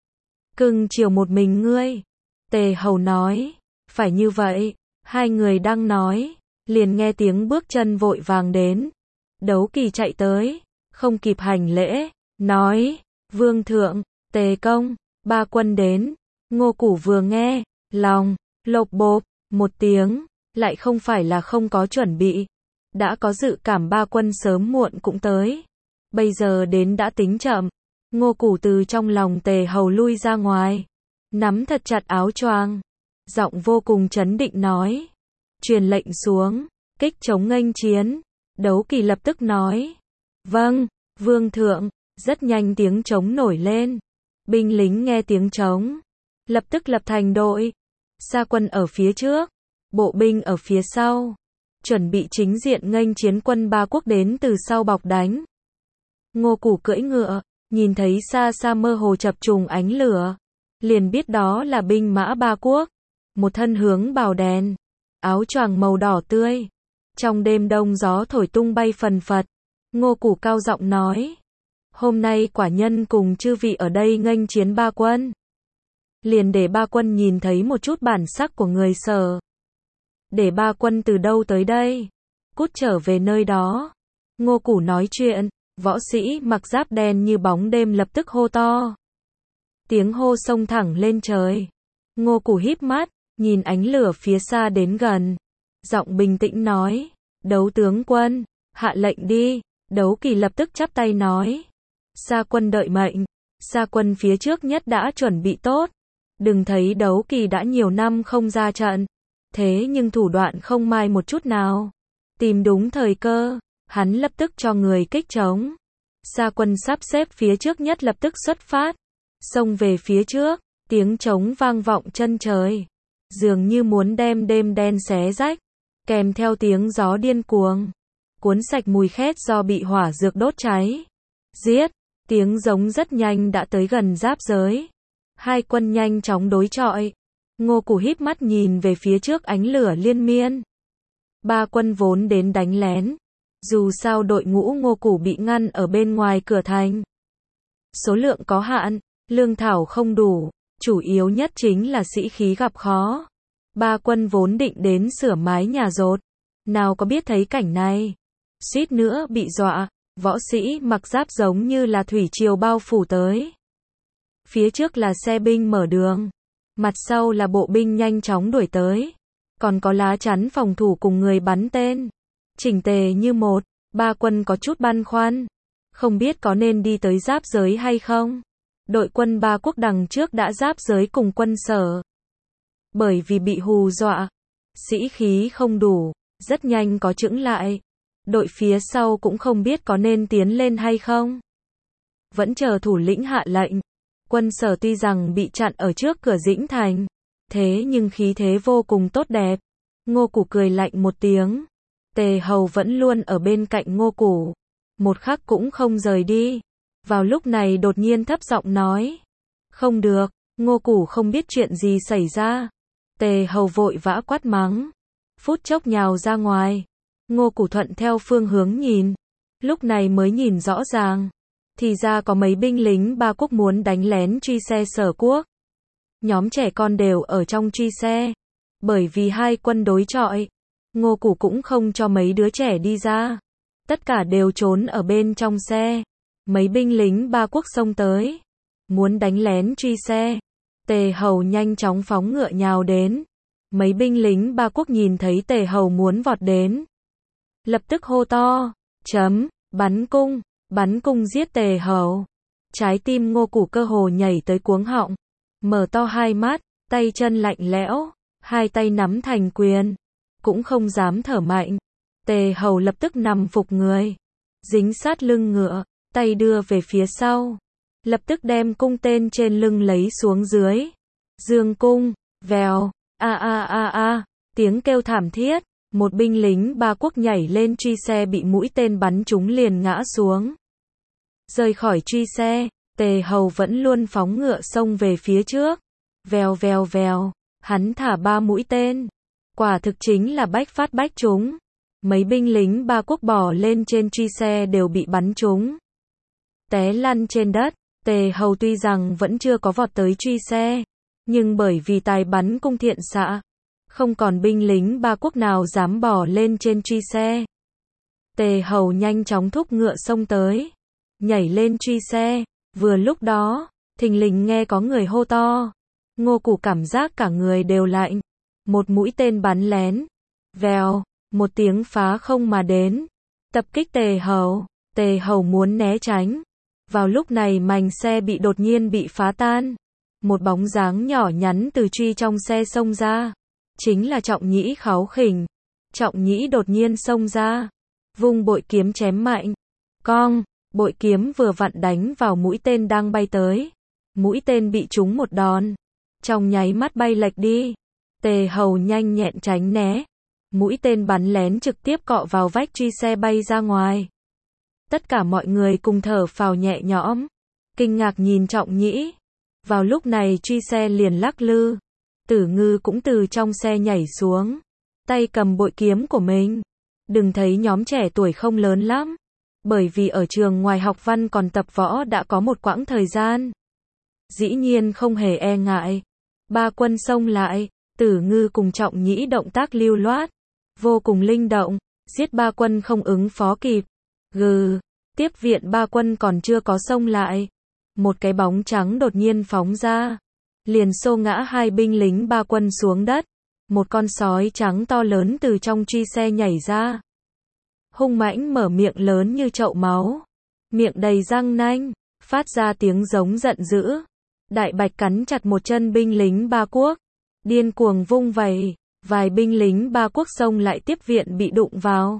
Cưng chiều một mình ngươi. Tề Hầu nói, phải như vậy. Hai người đang nói, liền nghe tiếng bước chân vội vàng đến. Đấu Kỳ chạy tới, không kịp hành lễ, nói, vương thượng, Tề công, ba quân đến. Ngô Củ vừa nghe, lòng, lộp bộp, một tiếng, lại không phải là không có chuẩn bị. Đã có dự cảm ba quân sớm muộn cũng tới. Bây giờ đến đã tính chậm. Ngô Củ từ trong lòng Tề Hầu lui ra ngoài, nắm thật chặt áo choàng, giọng vô cùng trấn định nói, truyền lệnh xuống, kích chống nghênh chiến. Đấu Kỳ lập tức nói, vâng, vương thượng. Rất nhanh tiếng trống nổi lên, binh lính nghe tiếng trống, lập tức lập thành đội, xa quân ở phía trước, bộ binh ở phía sau, chuẩn bị chính diện nghênh chiến quân ba quốc đến từ sau bọc đánh. Ngô Củ cưỡi ngựa, nhìn thấy xa xa mơ hồ chập trùng ánh lửa, liền biết đó là binh mã ba quốc, một thân hướng bào đen, áo choàng màu đỏ tươi. Trong đêm đông gió thổi tung bay phần phật, Ngô Củ cao giọng nói, hôm nay quả nhân cùng chư vị ở đây nghênh chiến ba quân, liền để ba quân nhìn thấy một chút bản sắc của người Sở. Để ba quân từ đâu tới đây? Cút trở về nơi đó. Ngô Củ nói chuyện, võ sĩ mặc giáp đen như bóng đêm lập tức hô to. Tiếng hô xông thẳng lên trời. Ngô Củ híp mắt, nhìn ánh lửa phía xa đến gần. Giọng bình tĩnh nói, đấu tướng quân, hạ lệnh đi. Đấu Kỳ lập tức chắp tay nói, xa quân đợi mệnh. Xa quân phía trước nhất đã chuẩn bị tốt. Đừng thấy Đấu Kỳ đã nhiều năm không ra trận, thế nhưng thủ đoạn không mai một chút nào. Tìm đúng thời cơ, hắn lập tức cho người kích trống. Xa quân sắp xếp phía trước nhất lập tức xuất phát, xông về phía trước, tiếng trống vang vọng chân trời, dường như muốn đem đêm đen xé rách, kèm theo tiếng gió điên cuồng, cuốn sạch mùi khét do bị hỏa dược đốt cháy. Giết! Tiếng giống rất nhanh đã tới gần giáp giới. Hai quân nhanh chóng đối chọi. Ngô Củ híp mắt nhìn về phía trước ánh lửa liên miên. Ba quân vốn đến đánh lén. Dù sao đội ngũ Ngô Củ bị ngăn ở bên ngoài cửa thành. Số lượng có hạn, lương thảo không đủ, chủ yếu nhất chính là sĩ khí gặp khó. Ba quân vốn định đến sửa mái nhà dột, nào có biết thấy cảnh này. Suýt nữa bị dọa, võ sĩ mặc giáp giống như là thủy triều bao phủ tới. Phía trước là xe binh mở đường, mặt sau là bộ binh nhanh chóng đuổi tới, còn có lá chắn phòng thủ cùng người bắn tên. Chỉnh tề như một, ba quân có chút băn khoăn, không biết có nên đi tới giáp giới hay không. Đội quân ba quốc đằng trước đã giáp giới cùng quân Sở. Bởi vì bị hù dọa, sĩ khí không đủ, rất nhanh có chững lại. đội phía sau cũng không biết có nên tiến lên hay không. Vẫn chờ thủ lĩnh hạ lệnh. Quân Sở tuy rằng bị chặn ở trước cửa Dĩnh Thành, thế nhưng khí thế vô cùng tốt đẹp. Ngô Củ cười lạnh một tiếng. Tề Hầu vẫn luôn ở bên cạnh Ngô Củ, một khắc cũng không rời đi. Vào lúc này đột nhiên thấp giọng nói. Không được, Ngô Củ không biết chuyện gì xảy ra. Tề Hầu vội vã quát mắng. Phút chốc nhào ra ngoài. Ngô Củ thuận theo phương hướng nhìn. Lúc này mới nhìn rõ ràng. Thì ra có mấy binh lính ba quốc muốn đánh lén truy xe Sở Quốc. Nhóm trẻ con đều ở trong truy xe. Bởi vì hai quân đối chọi, Ngô Củ cũng không cho mấy đứa trẻ đi ra. Tất cả đều trốn ở bên trong xe. Mấy binh lính ba quốc xông tới, muốn đánh lén truy xe. Tề Hầu nhanh chóng phóng ngựa nhào đến. Mấy binh lính ba quốc nhìn thấy Tề Hầu muốn vọt đến, lập tức hô to, chấm, bắn cung, bắn cung giết Tề Hầu. Trái tim Ngô Củ cơ hồ nhảy tới cuống họng, mở to hai mắt, tay chân lạnh lẽo, hai tay nắm thành quyền, cũng không dám thở mạnh. Tề Hầu lập tức nằm phục người, dính sát lưng ngựa, tay đưa về phía sau, lập tức đem cung tên trên lưng lấy xuống dưới. Dương cung, vèo, a a a a, tiếng kêu thảm thiết, một binh lính ba quốc nhảy lên truy xe bị mũi tên bắn trúng liền ngã xuống. Rời khỏi truy xe, Tề Hầu vẫn luôn phóng ngựa xông về phía trước. Vèo vèo vèo, hắn thả ba mũi tên. Quả thực chính là bách phát bách trúng. Mấy binh lính ba quốc bỏ lên trên truy xe đều bị bắn trúng, té lăn trên đất. Tề Hầu tuy rằng vẫn chưa có vọt tới truy xe, nhưng bởi vì tài bắn cung thiện xạ, không còn binh lính ba quốc nào dám bỏ lên trên truy xe. Tề Hầu nhanh chóng thúc ngựa xông tới, nhảy lên truy xe. Vừa lúc đó, thình lình nghe có người hô to. Ngô Củ cảm giác cả người đều lạnh. Một mũi tên bắn lén, vèo, một tiếng phá không mà đến, tập kích Tề Hầu. Tề Hầu muốn né tránh. Vào lúc này mành xe bị đột nhiên bị phá tan. Một bóng dáng nhỏ nhắn từ truy trong xe xông ra. Chính là Trọng Nhĩ Kháu Khỉnh. Trọng Nhĩ đột nhiên xông ra, vung bội kiếm chém mạnh. Cong, bội kiếm vừa vặn đánh vào mũi tên đang bay tới. Mũi tên bị trúng một đòn, trong nháy mắt bay lệch đi. Tề Hầu nhanh nhẹn tránh né. Mũi tên bắn lén trực tiếp cọ vào vách truy xe bay ra ngoài. Tất cả mọi người cùng thở phào nhẹ nhõm, kinh ngạc nhìn Trọng Nhĩ. Vào lúc này truy xe liền lắc lư. Tử Ngư cũng từ trong xe nhảy xuống, tay cầm bội kiếm của mình. Đừng thấy nhóm trẻ tuổi không lớn lắm, bởi vì ở trường ngoài học văn còn tập võ đã có một quãng thời gian. Dĩ nhiên không hề e ngại. Ba quân xông lại, Tử Ngư cùng Trọng Nhĩ động tác lưu loát, vô cùng linh động, giết ba quân không ứng phó kịp. Gừ, tiếp viện ba quân còn chưa có xông lại, một cái bóng trắng đột nhiên phóng ra, liền xô ngã hai binh lính ba quân xuống đất. Một con sói trắng to lớn từ trong truy xe nhảy ra, hung mãnh mở miệng lớn như chậu máu, miệng đầy răng nanh, phát ra tiếng giống giận dữ. Đại Bạch cắn chặt một chân binh lính ba quốc, điên cuồng vung vẩy, vài binh lính ba quốc xông lại tiếp viện bị đụng vào.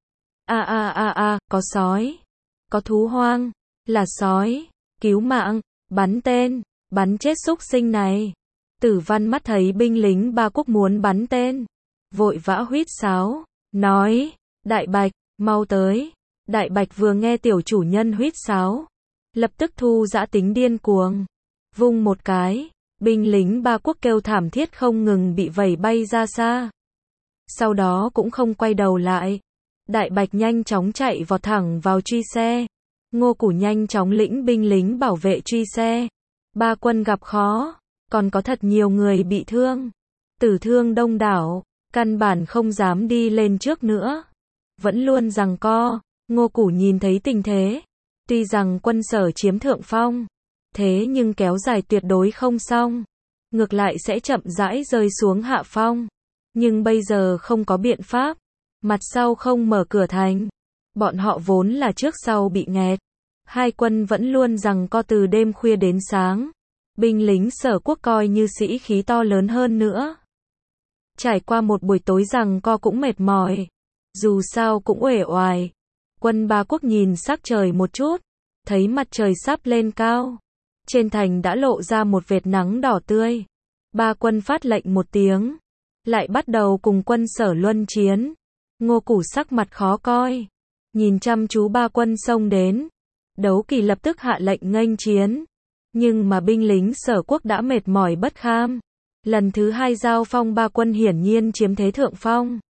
A a a a, có sói, có thú hoang, là sói, cứu mạng, bắn tên, bắn chết súc sinh này. Tử Văn mắt thấy binh lính ba quốc muốn bắn tên, vội vã huýt sáo, nói, Đại Bạch, mau tới. Đại Bạch vừa nghe tiểu chủ nhân huýt sáo, lập tức thu dã tính điên cuồng, vung một cái, binh lính ba quốc kêu thảm thiết không ngừng bị vẩy bay ra xa. Sau đó cũng không quay đầu lại. Đại Bạch nhanh chóng chạy vọt thẳng vào truy xe. Ngô Củ nhanh chóng lĩnh binh lính bảo vệ truy xe. Ba quân gặp khó, còn có thật nhiều người bị thương, tử thương đông đảo, căn bản không dám đi lên trước nữa, vẫn luôn giằng co. Ngô Củ nhìn thấy tình thế, tuy rằng quân Sở chiếm thượng phong, thế nhưng kéo dài tuyệt đối không xong, ngược lại sẽ chậm rãi rơi xuống hạ phong. Nhưng bây giờ không có biện pháp, mặt sau không mở cửa thành, bọn họ vốn là trước sau bị nghẹt. Hai quân vẫn luôn giằng co từ đêm khuya đến sáng. Binh lính Sở Quốc coi như sĩ khí to lớn hơn nữa. Trải qua một buổi tối giằng co cũng mệt mỏi, Dù sao cũng uể oải. Quân Ba Quốc nhìn sắc trời một chút, thấy mặt trời sắp lên cao. Trên thành đã lộ ra một vệt nắng đỏ tươi. Ba quân phát lệnh một tiếng, lại bắt đầu cùng quân Sở luân chiến. Ngô Củ sắc mặt khó coi, nhìn chăm chú ba quân xông đến. Đấu Kỳ lập tức hạ lệnh nghênh chiến. Nhưng mà binh lính Sở quốc đã mệt mỏi bất kham. Lần thứ hai giao phong ba quân hiển nhiên chiếm thế thượng phong.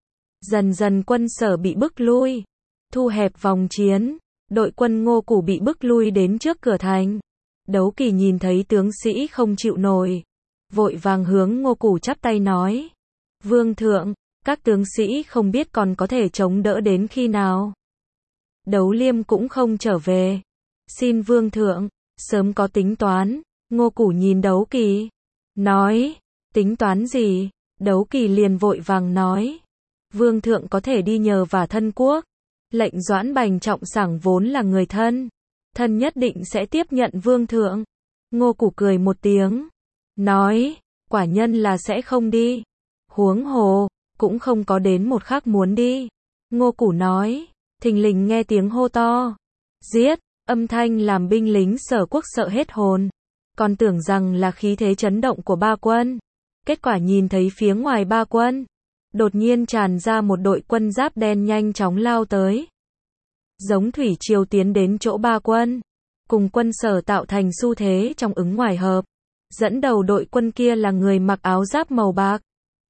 Dần dần quân Sở bị bức lui, thu hẹp vòng chiến. Đội quân Ngô Củ bị bức lui đến trước cửa thành. Đấu Kỳ nhìn thấy tướng sĩ không chịu nổi, vội vàng hướng Ngô Củ chắp tay nói: Vương thượng, các tướng sĩ không biết còn có thể chống đỡ đến khi nào. Đấu Liêm cũng không trở về. Xin Vương thượng, sớm có tính toán. Ngô Củ nhìn Đấu Kỳ, nói: Tính toán gì? Đấu Kỳ liền vội vàng nói: Vương thượng có thể đi nhờ vả thân quốc. Lệnh Doãn Bành Trọng Sảng vốn là người thân, thân nhất định sẽ tiếp nhận Vương thượng. Ngô Củ cười một tiếng, nói: Quả nhân là sẽ không đi. Huống hồ, cũng không có đến một khắc muốn đi. Ngô Củ nói, thình lình nghe tiếng hô to: Giết! Âm thanh làm binh lính Sở quốc sợ hết hồn, còn tưởng rằng là khí thế chấn động của ba quân. Kết quả nhìn thấy phía ngoài ba quân, đột nhiên tràn ra một đội quân giáp đen nhanh chóng lao tới. Giống thủy triều tiến đến chỗ ba quân, cùng quân Sở tạo thành xu thế trong ứng ngoài hợp. Dẫn đầu đội quân kia là người mặc áo giáp màu bạc,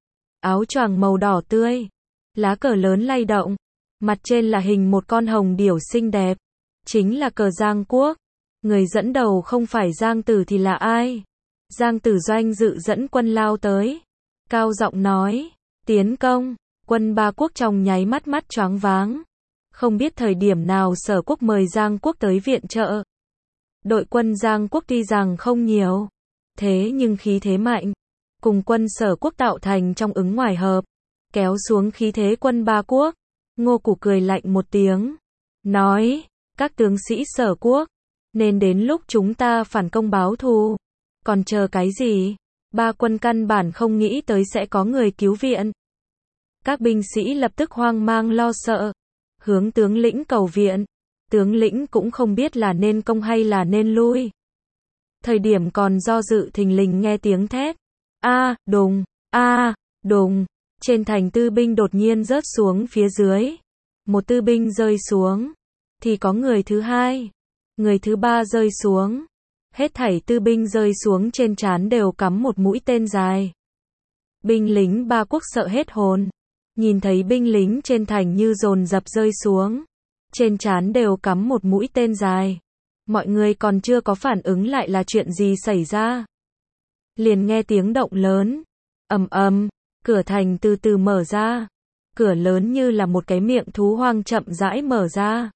áo choàng màu đỏ tươi, lá cờ lớn lay động, mặt trên là hình một con hồng điểu xinh đẹp, chính là cờ Giang Quốc. Người dẫn đầu không phải Giang Tử thì là ai? Giang Tử Doanh dự dẫn quân lao tới, cao giọng nói: Tiến công! Quân Ba Quốc trong nháy mắt mắt choáng váng, không biết thời điểm nào Sở quốc mời Giang Quốc tới viện trợ. Đội quân Giang Quốc tuy rằng không nhiều, thế nhưng khí thế mạnh, cùng quân Sở quốc tạo thành trong ứng ngoài hợp, kéo xuống khí thế quân Ba Quốc. Ngô Củ cười lạnh một tiếng, nói: Các tướng sĩ Sở quốc, nên đến lúc chúng ta phản công báo thù. Còn chờ cái gì? Ba quân căn bản không nghĩ tới sẽ có người cứu viện. Các binh sĩ lập tức hoang mang lo sợ, hướng tướng lĩnh cầu viện. Tướng lĩnh cũng không biết là nên công hay là nên lui. Thời điểm còn do dự thình lình nghe tiếng thét: A, đùng, a, đùng. Trên thành tư binh đột nhiên rớt xuống phía dưới. Một tư binh rơi xuống, thì có người thứ hai, người thứ ba rơi xuống. Hết thảy tư binh rơi xuống trên trán đều cắm một mũi tên dài. Binh lính Ba Quốc sợ hết hồn, nhìn thấy binh lính trên thành như dồn dập rơi xuống, trên trán đều cắm một mũi tên dài. Mọi người còn chưa có phản ứng lại là chuyện gì xảy ra, liền nghe tiếng động lớn, ầm ầm, cửa thành từ từ mở ra. Cửa lớn như là một cái miệng thú hoang chậm rãi mở ra,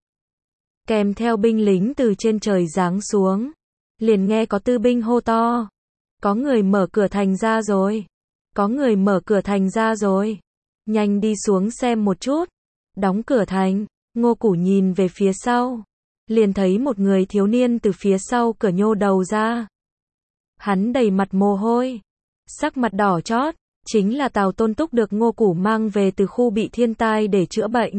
kèm theo binh lính từ trên trời giáng xuống. Liền nghe có tư binh hô to: Có người mở cửa thành ra rồi! Có người mở cửa thành ra rồi! Nhanh đi xuống xem một chút! Đóng cửa thành. Ngô Củ nhìn về phía sau, liền thấy một người thiếu niên từ phía sau cửa nhô đầu ra. Hắn đầy mặt mồ hôi, sắc mặt đỏ chót, chính là Tào Tôn Túc được Ngô Củ mang về từ khu bị thiên tai để chữa bệnh.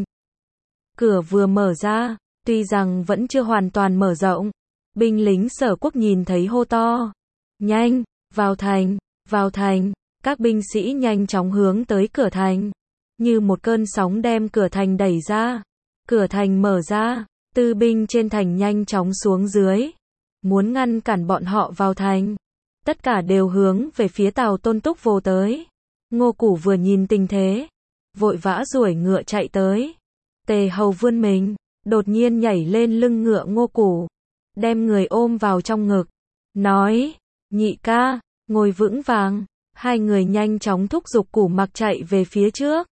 Cửa vừa mở ra, tuy rằng vẫn chưa hoàn toàn mở rộng, binh lính Sở quốc nhìn thấy hô to: Nhanh, vào thành, vào thành. Các binh sĩ nhanh chóng hướng tới cửa thành, như một cơn sóng đem cửa thành đẩy ra. Cửa thành mở ra, tư binh trên thành nhanh chóng xuống dưới, muốn ngăn cản bọn họ vào thành. Tất cả đều hướng về phía Tào Tôn Túc vồ tới. Ngô Củ vừa nhìn tình thế, vội vã duỗi ngựa chạy tới. Tề Hầu vươn mình, đột nhiên nhảy lên lưng ngựa Ngô Củ, đem người ôm vào trong ngực, nói: Nhị ca, ngồi vững vàng. Hai người nhanh chóng thúc giục Củ Mặc chạy về phía trước,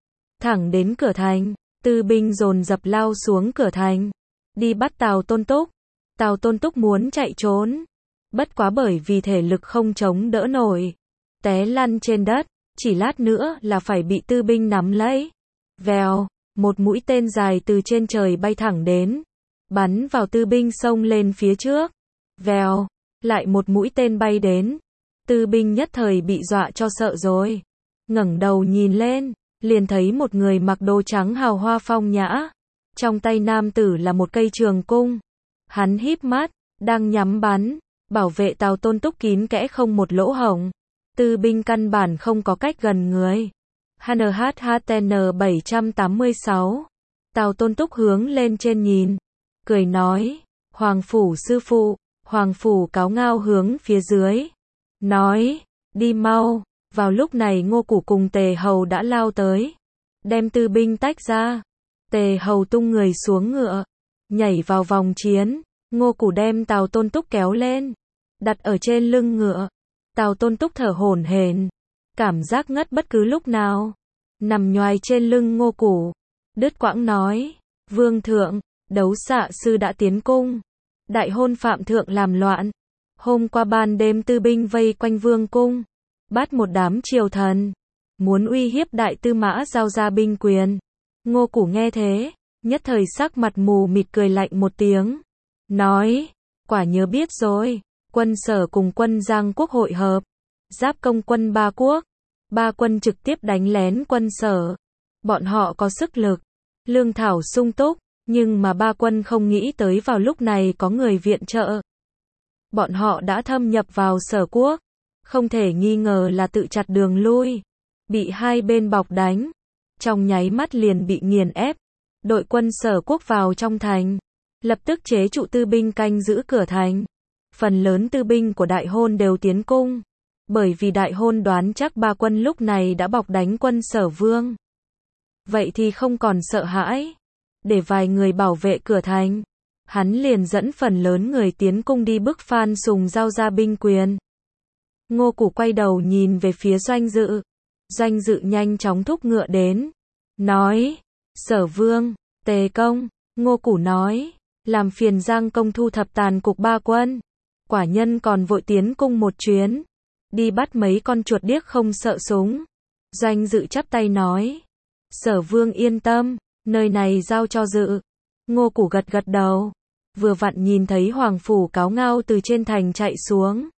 thẳng đến cửa thành. Tư binh dồn dập lao xuống cửa thành, đi bắt Tào Tôn Túc. Tào Tôn Túc muốn chạy trốn, bất quá bởi vì thể lực không chống đỡ nổi, té lăn trên đất, chỉ lát nữa là phải bị tư binh nắm lấy. Vèo, một mũi tên dài từ trên trời bay thẳng đến, bắn vào tư binh xông lên phía trước. Vèo, lại một mũi tên bay đến. Tư binh nhất thời bị dọa cho sợ rồi, ngẩng đầu nhìn lên, liền thấy một người mặc đồ trắng hào hoa phong nhã. Trong tay nam tử là một cây trường cung. Hắn híp mắt, đang nhắm bắn, bảo vệ Tào Tôn Túc kín kẽ không một lỗ hổng. Tư binh căn bản không có cách gần người. hát en hát hát en bảy tám sáu. Tào Tôn Túc hướng lên trên nhìn, cười nói, Hoàng phủ sư phụ. Hoàng phủ Cáo Ngao hướng phía dưới, nói, đi mau. Vào lúc này Ngô Củ cùng Tề Hầu đã lao tới, đem tư binh tách ra. Tề Hầu tung người xuống ngựa, nhảy vào vòng chiến. Ngô Củ đem Tào Tôn Túc kéo lên, đặt ở trên lưng ngựa. Tào Tôn Túc thở hổn hển, cảm giác ngất bất cứ lúc nào, nằm nhoài trên lưng Ngô Củ. Đứt quãng nói, Vương thượng, đấu xạ sư đã tiến cung. Đại hôn phạm thượng làm loạn. Hôm qua ban đêm tư binh vây quanh vương cung, bắt một đám triều thần, muốn uy hiếp đại tư mã giao ra binh quyền. Ngô Củ nghe thế, nhất thời sắc mặt mù mịt cười lạnh một tiếng, nói, quả nhớ biết rồi. Quân Sở cùng quân Giang Quốc hội hợp, giáp công quân ba quốc. Ba quân trực tiếp đánh lén quân Sở. Bọn họ có sức lực, lương thảo sung túc, nhưng mà ba quân không nghĩ tới vào lúc này có người viện trợ. Bọn họ đã thâm nhập vào Sở quốc, không thể nghi ngờ là tự chặt đường lui, bị hai bên bọc đánh, trong nháy mắt liền bị nghiền ép. Đội quân Sở quốc vào trong thành, lập tức chế trụ tư binh canh giữ cửa thành. Phần lớn tư binh của đại hôn đều tiến cung, bởi vì đại hôn đoán chắc ba quân lúc này đã bọc đánh quân Sở vương. Vậy thì không còn sợ hãi. Để vài người bảo vệ cửa thành, hắn liền dẫn phần lớn người tiến cung đi bức Phan Sùng giao ra binh quyền. Ngô Củ quay đầu nhìn về phía Doanh Dự. Doanh Dự nhanh chóng thúc ngựa đến, nói, Sở vương, Tề công. Ngô Củ nói, làm phiền Giang công thu thập tàn cục ba quân. Quả nhân còn vội tiến cung một chuyến, đi bắt mấy con chuột điếc không sợ súng. Doanh Dự chắp tay nói, Sở vương yên tâm, nơi này giao cho Dự. Ngô Củ gật gật đầu, vừa vặn nhìn thấy Hoàng phủ Cáo Ngao từ trên thành chạy xuống.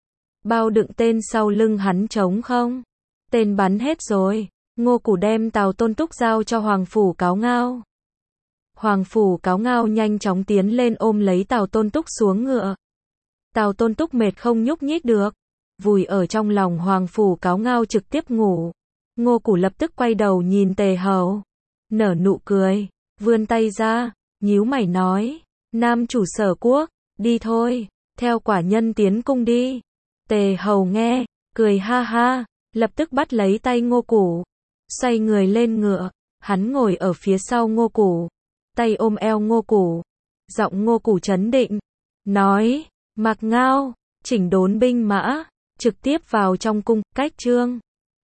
Bao đựng tên sau lưng hắn trống không? Tên bắn hết rồi. Ngô Củ đem Tào Tôn Túc giao cho Hoàng phủ Cáo Ngao. Hoàng phủ Cáo Ngao nhanh chóng tiến lên ôm lấy Tào Tôn Túc xuống ngựa. Tào Tôn Túc mệt không nhúc nhích được, vùi ở trong lòng Hoàng phủ Cáo Ngao trực tiếp ngủ. Ngô Củ lập tức quay đầu nhìn Tề Hầu, nở nụ cười, vươn tay ra, nhíu mày nói, Nam chủ Sở quốc, đi thôi, theo quả nhân tiến cung đi. Tề Hầu nghe, cười ha ha, lập tức bắt lấy tay Ngô Củ, xoay người lên ngựa. Hắn ngồi ở phía sau Ngô Củ, tay ôm eo Ngô Củ, giọng Ngô Củ trấn định, nói, Mạc Ngao, chỉnh đốn binh mã, trực tiếp vào trong cung, cách trương.